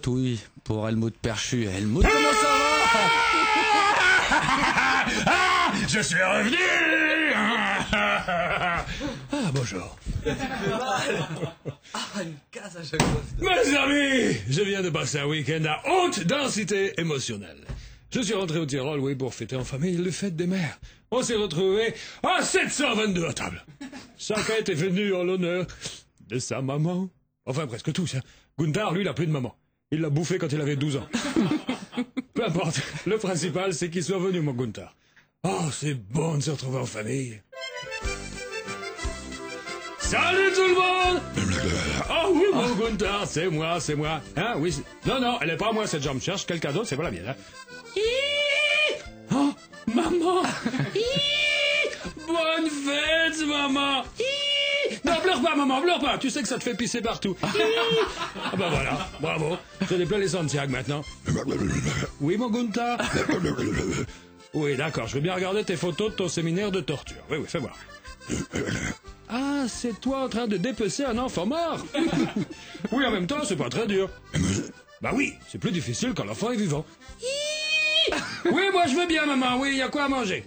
oui, pour Helmut Perchu. Helmut, comment ça va? Je suis revenu. Bonjour. Une casse à chaque fois. Mes amis, je viens de passer un week-end à haute densité émotionnelle. Je suis rentré au Tyrol, oui, pour fêter en famille le fête des mères. On s'est retrouvés à 722 à table. Chacun était venu en l'honneur de sa maman. Enfin, presque tous. Hein. Gunther, lui, il n'a plus de maman. Il l'a bouffé quand il avait 12 ans. Peu importe. Le principal, c'est qu'il soit venu, mon Gunther. Oh, c'est bon de se retrouver en famille. Salut tout le monde! Oh oui, mon Gunther, c'est moi. Hein, oui, non, elle est pas à moi, cette jambe. Cherche quelqu'un d'autre, c'est pas la mienne. Hein. Oh, maman! Bonne fête, maman! Non, pleure pas, maman, pleure pas. Tu sais que ça te fait pisser partout. Ah ben voilà, bravo. Je déploie les Santiago maintenant. Oui, mon Gunther? Oui, d'accord, je veux bien regarder tes photos de ton séminaire de torture. Oui, fais voir. Ah, c'est toi en train de dépecer un enfant mort. Oui, en même temps, c'est pas très dur. Bah oui, c'est plus difficile quand l'enfant est vivant. Oui, moi je veux bien, maman, oui, y a quoi à manger.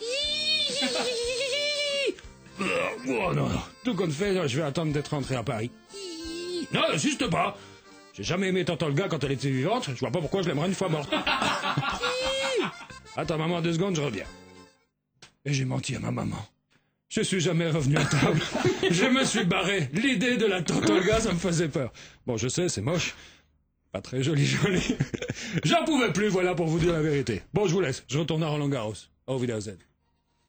Oh non, tout compte fait, je vais attendre d'être rentré à Paris. Non, juste pas. J'ai jamais aimé tant le gars quand elle était vivante, je vois pas pourquoi je l'aimerais une fois morte. Attends, maman, 2 secondes, je reviens. Et j'ai menti à ma maman. Je suis jamais revenu à table. Je me suis barré. L'idée de la tante Olga, ça me faisait peur. Bon, je sais, c'est moche. Pas très joli. J'en pouvais plus, voilà, pour vous dire la vérité. Bon, je vous laisse. Je retourne à Roland-Garros. Au Wiedersehen.